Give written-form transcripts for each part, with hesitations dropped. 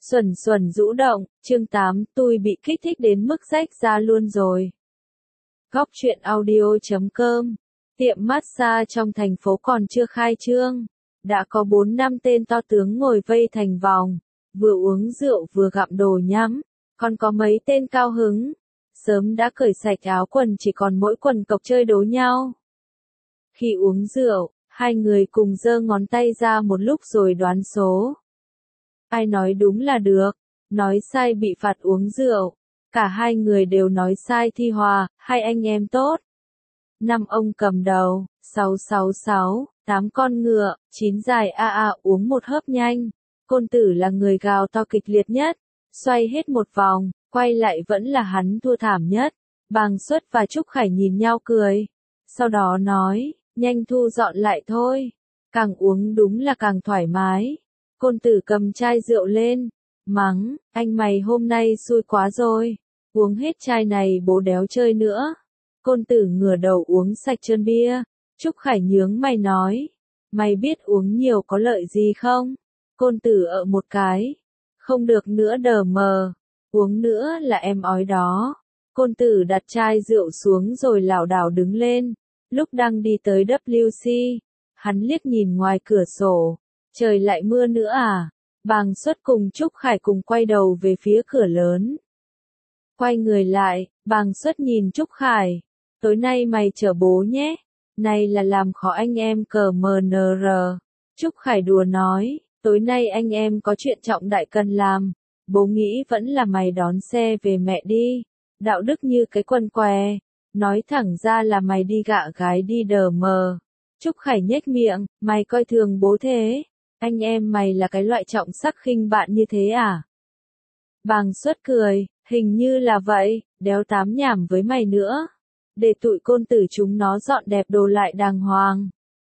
Xuẩn xuẩn rũ động, chương 8, tôi bị kích thích đến mức rách ra luôn rồi. Góc truyện audio.com. Tiệm massage trong thành phố còn chưa khai trương. Đã có 4-5 tên to tướng ngồi vây thành vòng, vừa uống rượu vừa gặm đồ nhắm, còn có mấy tên cao hứng. Sớm đã cởi sạch áo quần, chỉ còn mỗi quần cộc chơi đố nhau. Khi uống rượu, hai người cùng giơ ngón tay ra một lúc rồi đoán số. Ai nói đúng là được, nói sai bị phạt uống rượu. Cả hai người đều nói sai thì hòa, hai anh em tốt. 5 ông cầm đầu, 666, 8 con ngựa, 9 dài uống một hớp nhanh. Côn Tử là người gào to kịch liệt nhất, xoay hết một vòng, quay lại vẫn là hắn thua thảm nhất. Bàng Xuất và Trúc Khải nhìn nhau cười. Sau đó nói, nhanh thu dọn lại thôi. Càng uống đúng là càng thoải mái. Côn Tử cầm chai rượu lên, mắng, anh mày hôm nay xui quá rồi. Uống hết chai này bố đéo chơi nữa. Côn Tử ngửa đầu uống sạch chơn bia. Trúc Khải nhướng mày nói, mày biết uống nhiều có lợi gì không? Côn Tử ợ một cái, không được nữa đờ mờ, uống nữa là em ói đó. Côn Tử đặt chai rượu xuống rồi lảo đảo đứng lên. Lúc đang đi tới WC, hắn liếc nhìn ngoài cửa sổ, trời lại mưa nữa à? Bàng Xuất cùng Trúc Khải cùng quay đầu về phía cửa lớn. Quay người lại, Bàng Xuất nhìn Trúc Khải, tối nay mày chở bố nhé, này là làm khó anh em cờ MNR. Trúc Khải đùa nói, tối nay anh em có chuyện trọng đại cần làm, bố nghĩ vẫn là mày đón xe về mẹ đi, đạo đức như cái quần què, nói thẳng ra là mày đi gạ gái đi đờ mờ. Trúc Khải nhếch miệng, mày coi thường bố thế, anh em mày là cái loại trọng sắc khinh bạn như thế à? Bàng Xuất cười, hình như là vậy, đéo tám nhảm với mày nữa. Để tụi Côn Tử chúng nó dọn đẹp đồ lại đàng hoàng.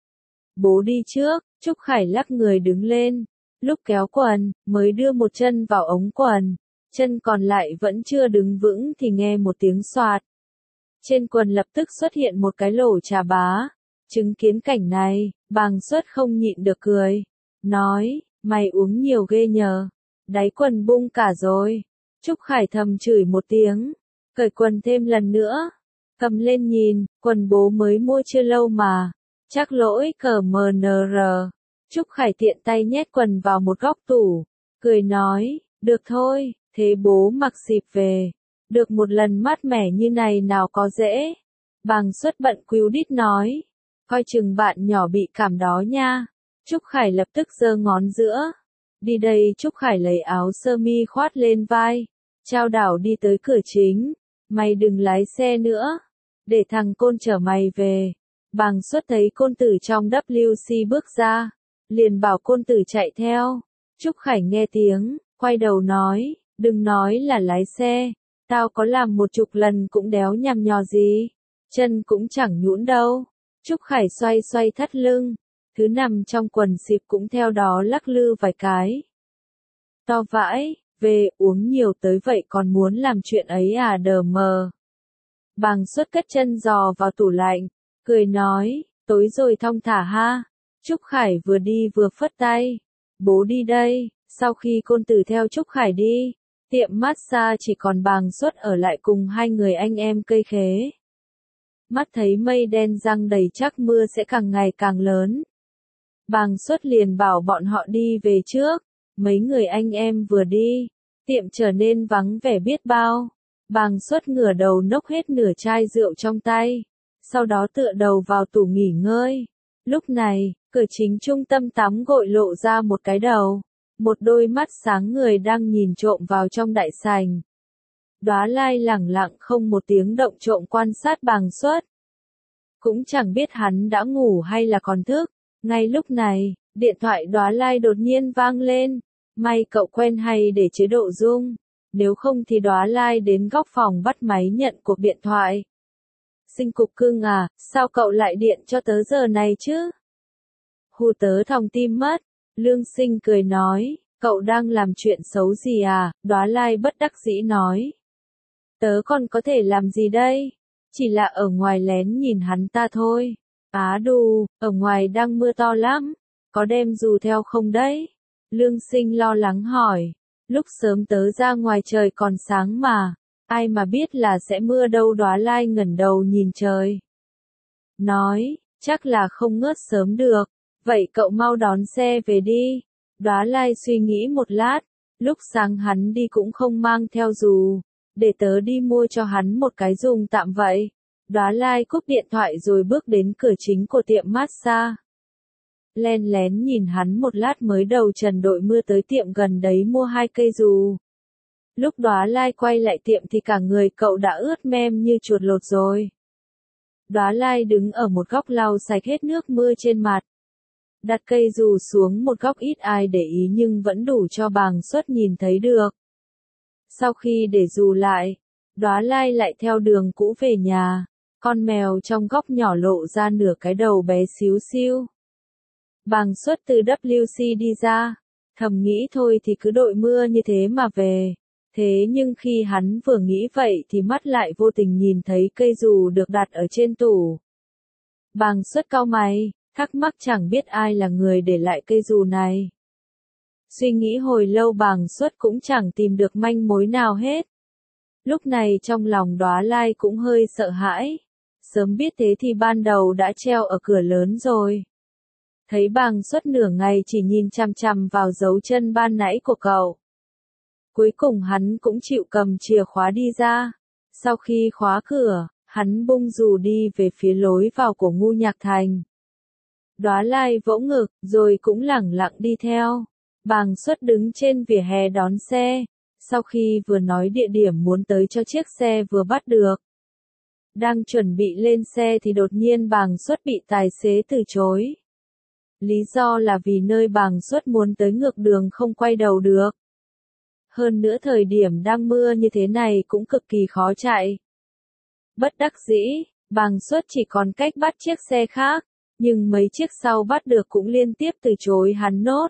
Bố đi trước, Trúc Khải lắc người đứng lên. Lúc kéo quần, mới đưa một chân vào ống quần. Chân còn lại vẫn chưa đứng vững thì nghe một tiếng xoạt. Trên quần lập tức xuất hiện một cái lỗ chà bá. Chứng kiến cảnh này, Bàng Xuất không nhịn được cười. Nói, mày uống nhiều ghê nhờ. Đáy quần bung cả rồi. Trúc Khải thầm chửi một tiếng. Cởi quần thêm lần nữa. Cầm lên nhìn, quần bố mới mua chưa lâu mà. Chắc lỗi cờ MNR. Trúc Khải tiện tay nhét quần vào một góc tủ. Cười nói, được thôi, thế bố mặc xịp về. Được một lần mát mẻ như này nào có dễ. Bàng Xuất bận quýu đít nói. Coi chừng bạn nhỏ bị cảm đó nha. Trúc Khải lập tức giơ ngón giữa. Đi đây. Trúc Khải lấy áo sơ mi khoát lên vai. Chao đảo đi tới cửa chính. Mày đừng lái xe nữa. Để thằng Côn chở mày về. Bàng Xuất thấy Côn Tử trong WC bước ra. Liền bảo Côn Tử chạy theo. Trúc Khải nghe tiếng, quay đầu nói, đừng nói là lái xe. Tao có làm 10 lần cũng đéo nhằm nhò gì. Chân cũng chẳng nhũn đâu. Trúc Khải xoay xoay thắt lưng. Thứ nằm trong quần xịp cũng theo đó lắc lư vài cái. To vãi, về uống nhiều tới vậy còn muốn làm chuyện ấy à đờ mờ. Bàng Xuất cất chân giò vào tủ lạnh, cười nói, tối rồi thong thả ha. Trúc Khải vừa đi vừa phất tay. Bố đi đây. Sau khi Côn Tử theo Trúc Khải đi, tiệm massage chỉ còn Bàng Xuất ở lại cùng hai người anh em cây khế. Mắt thấy mây đen giăng đầy chắc mưa sẽ càng ngày càng lớn. Bàng Xuất liền bảo bọn họ đi về trước. Mấy người anh em vừa đi, tiệm trở nên vắng vẻ biết bao. Bàng Xuất ngửa đầu nốc hết nửa chai rượu trong tay. Sau đó tựa đầu vào tủ nghỉ ngơi. Lúc này, cửa chính trung tâm tắm gội lộ ra một cái đầu. Một đôi mắt sáng người đang nhìn trộm vào trong đại sảnh. Đóa Lai lẳng lặng không một tiếng động trộm quan sát Bàng Xuất. Cũng chẳng biết hắn đã ngủ hay là còn thức. Ngay lúc này, điện thoại Đóa Lai đột nhiên vang lên. May cậu quen hay để chế độ rung. Nếu không thì Đóa Lai đến góc phòng bắt máy nhận cuộc điện thoại. Sinh cục cưng à, sao cậu lại điện cho tớ giờ này chứ? Hù tớ thòng tim mất. Lương Sinh cười nói, cậu đang làm chuyện xấu gì à? Đóa Lai bất đắc dĩ nói. Tớ còn có thể làm gì đây? Chỉ là ở ngoài lén nhìn hắn ta thôi. Á đù, ở ngoài đang mưa to lắm. Có đem dù theo không đấy? Lương Sinh lo lắng hỏi. Lúc sớm tớ ra ngoài trời còn sáng mà, ai mà biết là sẽ mưa đâu. Đóa Lai ngẩng đầu nhìn trời. Nói, chắc là không ngớt sớm được, vậy cậu mau đón xe về đi. Đóa Lai suy nghĩ một lát, lúc sáng hắn đi cũng không mang theo dù, để tớ đi mua cho hắn một cái dùng tạm vậy. Đóa Lai cúp điện thoại rồi bước đến cửa chính của tiệm massage. Len lén nhìn hắn một lát mới đầu trần đội mưa tới tiệm gần đấy mua 2 cây dù. Lúc Đóa Lai quay lại tiệm thì cả người cậu đã ướt mem như chuột lột rồi. Đóa Lai đứng ở một góc lau sạch hết nước mưa trên mặt. Đặt cây dù xuống một góc ít ai để ý nhưng vẫn đủ cho Bàng Xuất nhìn thấy được. Sau khi để dù lại, Đóa Lai lại theo đường cũ về nhà. Con mèo trong góc nhỏ lộ ra nửa cái đầu bé xíu xiu. Bàng Xuất từ WC đi ra, thầm nghĩ thôi thì cứ đội mưa như thế mà về. Thế nhưng khi hắn vừa nghĩ vậy thì mắt lại vô tình nhìn thấy cây dù được đặt ở trên tủ. Bàng Xuất cau mày, thắc mắc chẳng biết ai là người để lại cây dù này. Suy nghĩ hồi lâu Bàng Xuất cũng chẳng tìm được manh mối nào hết. Lúc này trong lòng Đóa Lai cũng hơi sợ hãi. Sớm biết thế thì ban đầu đã treo ở cửa lớn rồi. Thấy Bàng Xuất nửa ngày chỉ nhìn chằm chằm vào dấu chân ban nãy của cậu. Cuối cùng hắn cũng chịu cầm chìa khóa đi ra. Sau khi khóa cửa, hắn bung dù đi về phía lối vào của Ngu Nhạc Thành. Đóa Lai vỗ ngực, rồi cũng lẳng lặng đi theo. Bàng Xuất đứng trên vỉa hè đón xe. Sau khi vừa nói địa điểm muốn tới cho chiếc xe vừa bắt được. Đang chuẩn bị lên xe thì đột nhiên Bàng Xuất bị tài xế từ chối. Lý do là vì nơi Bàng Xuất muốn tới ngược đường không quay đầu được. Hơn nữa thời điểm đang mưa như thế này cũng cực kỳ khó chạy. Bất đắc dĩ, Bàng Xuất chỉ còn cách bắt chiếc xe khác, nhưng mấy chiếc sau bắt được cũng liên tiếp từ chối hắn nốt.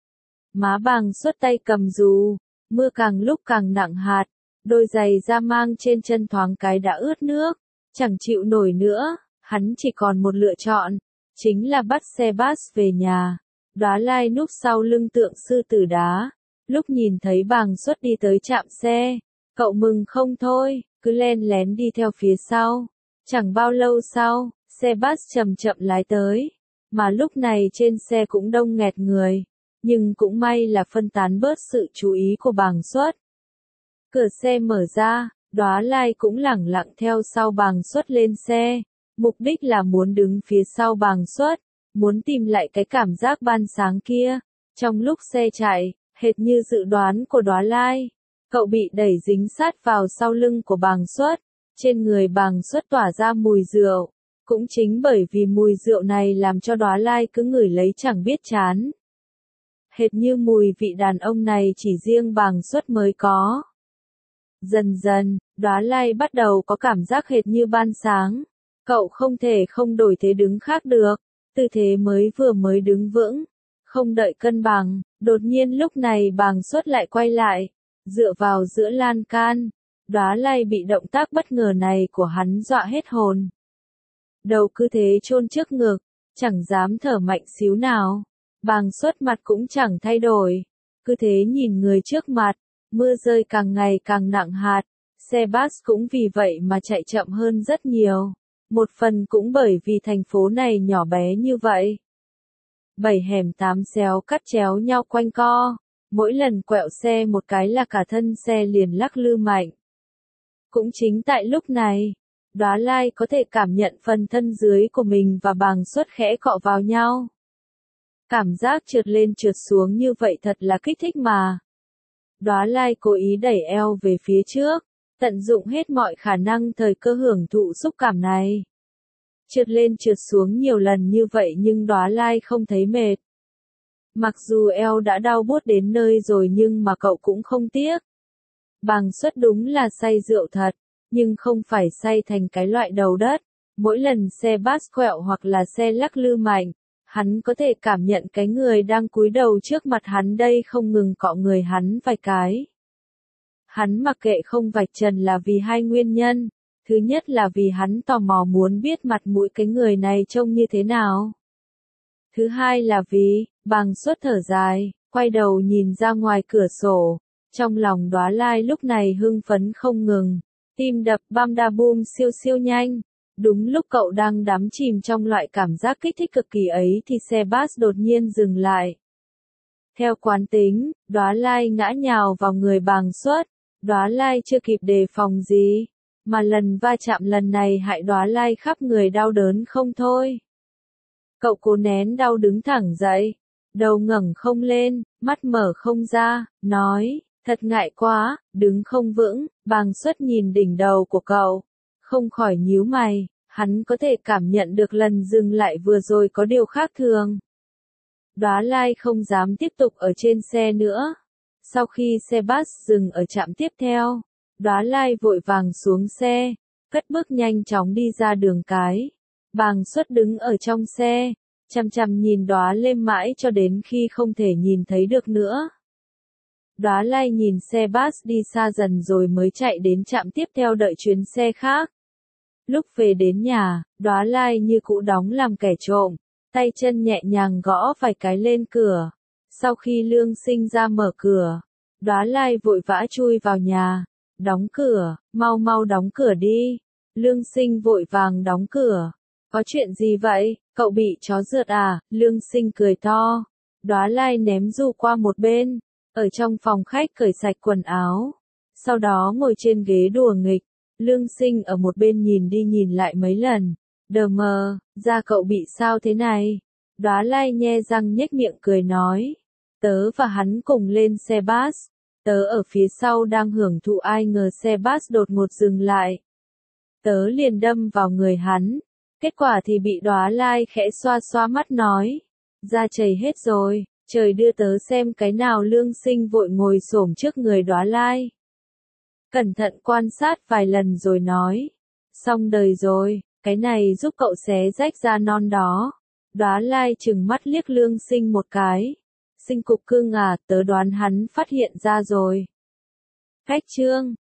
Má Bàng Xuất tay cầm dù, mưa càng lúc càng nặng hạt, đôi giày da mang trên chân thoáng cái đã ướt nước, chẳng chịu nổi nữa, hắn chỉ còn một lựa chọn, chính là bắt xe bus về nhà. Đóa Lai núp sau lưng tượng sư tử đá. Lúc nhìn thấy Bàng Xuất đi tới trạm xe, cậu mừng không thôi, cứ len lén đi theo phía sau. Chẳng bao lâu sau, xe bus chậm chậm lái tới, mà lúc này trên xe cũng đông nghẹt người, nhưng cũng may là phân tán bớt sự chú ý của Bàng Xuất. Cửa xe mở ra, Đóa Lai cũng lẳng lặng theo sau Bàng Xuất lên xe, mục đích là muốn đứng phía sau Bàng Xuất, muốn tìm lại cái cảm giác ban sáng kia. Trong lúc xe chạy, hệt như dự đoán của Đóa Lai, cậu bị đẩy dính sát vào sau lưng của Bàng Xuất, trên người Bàng Xuất tỏa ra mùi rượu, cũng chính bởi vì mùi rượu này làm cho Đóa Lai cứ ngửi lấy chẳng biết chán. Hệt như mùi vị đàn ông này chỉ riêng Bàng Xuất mới có. Dần dần, Đóa Lai bắt đầu có cảm giác hệt như ban sáng, cậu không thể không đổi thế đứng khác được, tư thế mới đứng vững, không đợi cân bằng. Đột nhiên lúc này Bàng Xuất lại quay lại, dựa vào giữa lan can. Đóa Lai bị động tác bất ngờ này của hắn dọa hết hồn. Đầu cứ thế chôn trước ngực, chẳng dám thở mạnh xíu nào. Bàng Xuất mặt cũng chẳng thay đổi, cứ thế nhìn người trước mặt. Mưa rơi càng ngày càng nặng hạt, xe bus cũng vì vậy mà chạy chậm hơn rất nhiều. Một phần cũng bởi vì thành phố này nhỏ bé như vậy. 7 hẻm 8 xéo cắt chéo nhau quanh co, mỗi lần quẹo xe một cái là cả thân xe liền lắc lư mạnh. Cũng chính tại lúc này, Đóa Lai có thể cảm nhận phần thân dưới của mình và Bàng Xuất khẽ cọ vào nhau. Cảm giác trượt lên trượt xuống như vậy thật là kích thích mà. Đóa Lai cố ý đẩy eo về phía trước, tận dụng hết mọi khả năng thời cơ hưởng thụ xúc cảm này. Trượt lên trượt xuống nhiều lần như vậy nhưng Đóa Lai không thấy mệt. Mặc dù eo đã đau buốt đến nơi rồi nhưng mà cậu cũng không tiếc. Bàng Xuất đúng là say rượu thật, nhưng không phải say thành cái loại đầu đất. Mỗi lần xe bus quẹo hoặc là xe lắc lư mạnh, hắn có thể cảm nhận cái người đang cúi đầu trước mặt hắn đây không ngừng cọ người hắn vài cái. Hắn mặc kệ không vạch trần là vì hai nguyên nhân. Thứ nhất là vì hắn tò mò muốn biết mặt mũi cái người này trông như thế nào. Thứ hai là vì, Bàng Xuất thở dài, quay đầu nhìn ra ngoài cửa sổ, Trong lòng Đóa Lai lúc này hưng phấn không ngừng, tim đập bam đa bum siêu siêu nhanh. Đúng lúc cậu đang đắm chìm trong loại cảm giác kích thích cực kỳ ấy thì xe bus đột nhiên dừng lại. Theo quán tính, Đóa Lai ngã nhào vào người Bàng Suất. Đóa Lai chưa kịp đề phòng gì, mà lần va chạm lần này hại Đóa Lai khắp người đau đớn không thôi. Cậu cố nén đau đứng thẳng dậy, đầu ngẩng không lên, mắt mở không ra, nói, thật ngại quá, đứng không vững. Bàng Suất nhìn đỉnh đầu của cậu, không khỏi nhíu mày, hắn có thể cảm nhận được lần dừng lại vừa rồi có điều khác thường. Đóa Lai không dám tiếp tục ở trên xe nữa. Sau khi xe bus dừng ở trạm tiếp theo, Đóa Lai vội vàng xuống xe, cất bước nhanh chóng đi ra đường cái. Bàng Suất đứng ở trong xe, chằm chằm nhìn Đóa Lêm mãi cho đến khi không thể nhìn thấy được nữa. Đóa Lai nhìn xe bus đi xa dần rồi mới chạy đến trạm tiếp theo đợi chuyến xe khác. Lúc về đến nhà, Đóa Lai như cũ đóng làm kẻ trộm, tay chân nhẹ nhàng gõ vài cái lên cửa. Sau khi Lương Sinh ra mở cửa, Đóa Lai vội vã chui vào nhà, đóng cửa, mau mau đóng cửa đi. Lương Sinh vội vàng đóng cửa. Có chuyện gì vậy, cậu bị chó rượt à? Lương Sinh cười to. Đóa Lai ném dù qua một bên, ở trong phòng khách cởi sạch quần áo, sau đó ngồi trên ghế đùa nghịch. Lương Sinh ở một bên nhìn đi nhìn lại mấy lần, đờ mờ, da cậu bị sao thế này? Đóa Lai nhe răng nhếch miệng cười nói, tớ và hắn cùng lên xe bus, tớ ở phía sau đang hưởng thụ ai ngờ xe bus đột ngột dừng lại. Tớ liền đâm vào người hắn, kết quả thì bị Đóa Lai khẽ xoa xoa mắt nói, da chảy hết rồi, trời đưa tớ xem cái nào. Lương Sinh vội ngồi xổm trước người Đóa Lai, cẩn thận quan sát vài lần rồi nói, xong đời rồi, cái này giúp cậu xé rách da non đó. Đóa Lai trừng mắt liếc Lương Sinh một cái, Sinh cục cưng à, tớ đoán hắn phát hiện ra rồi. Cách chương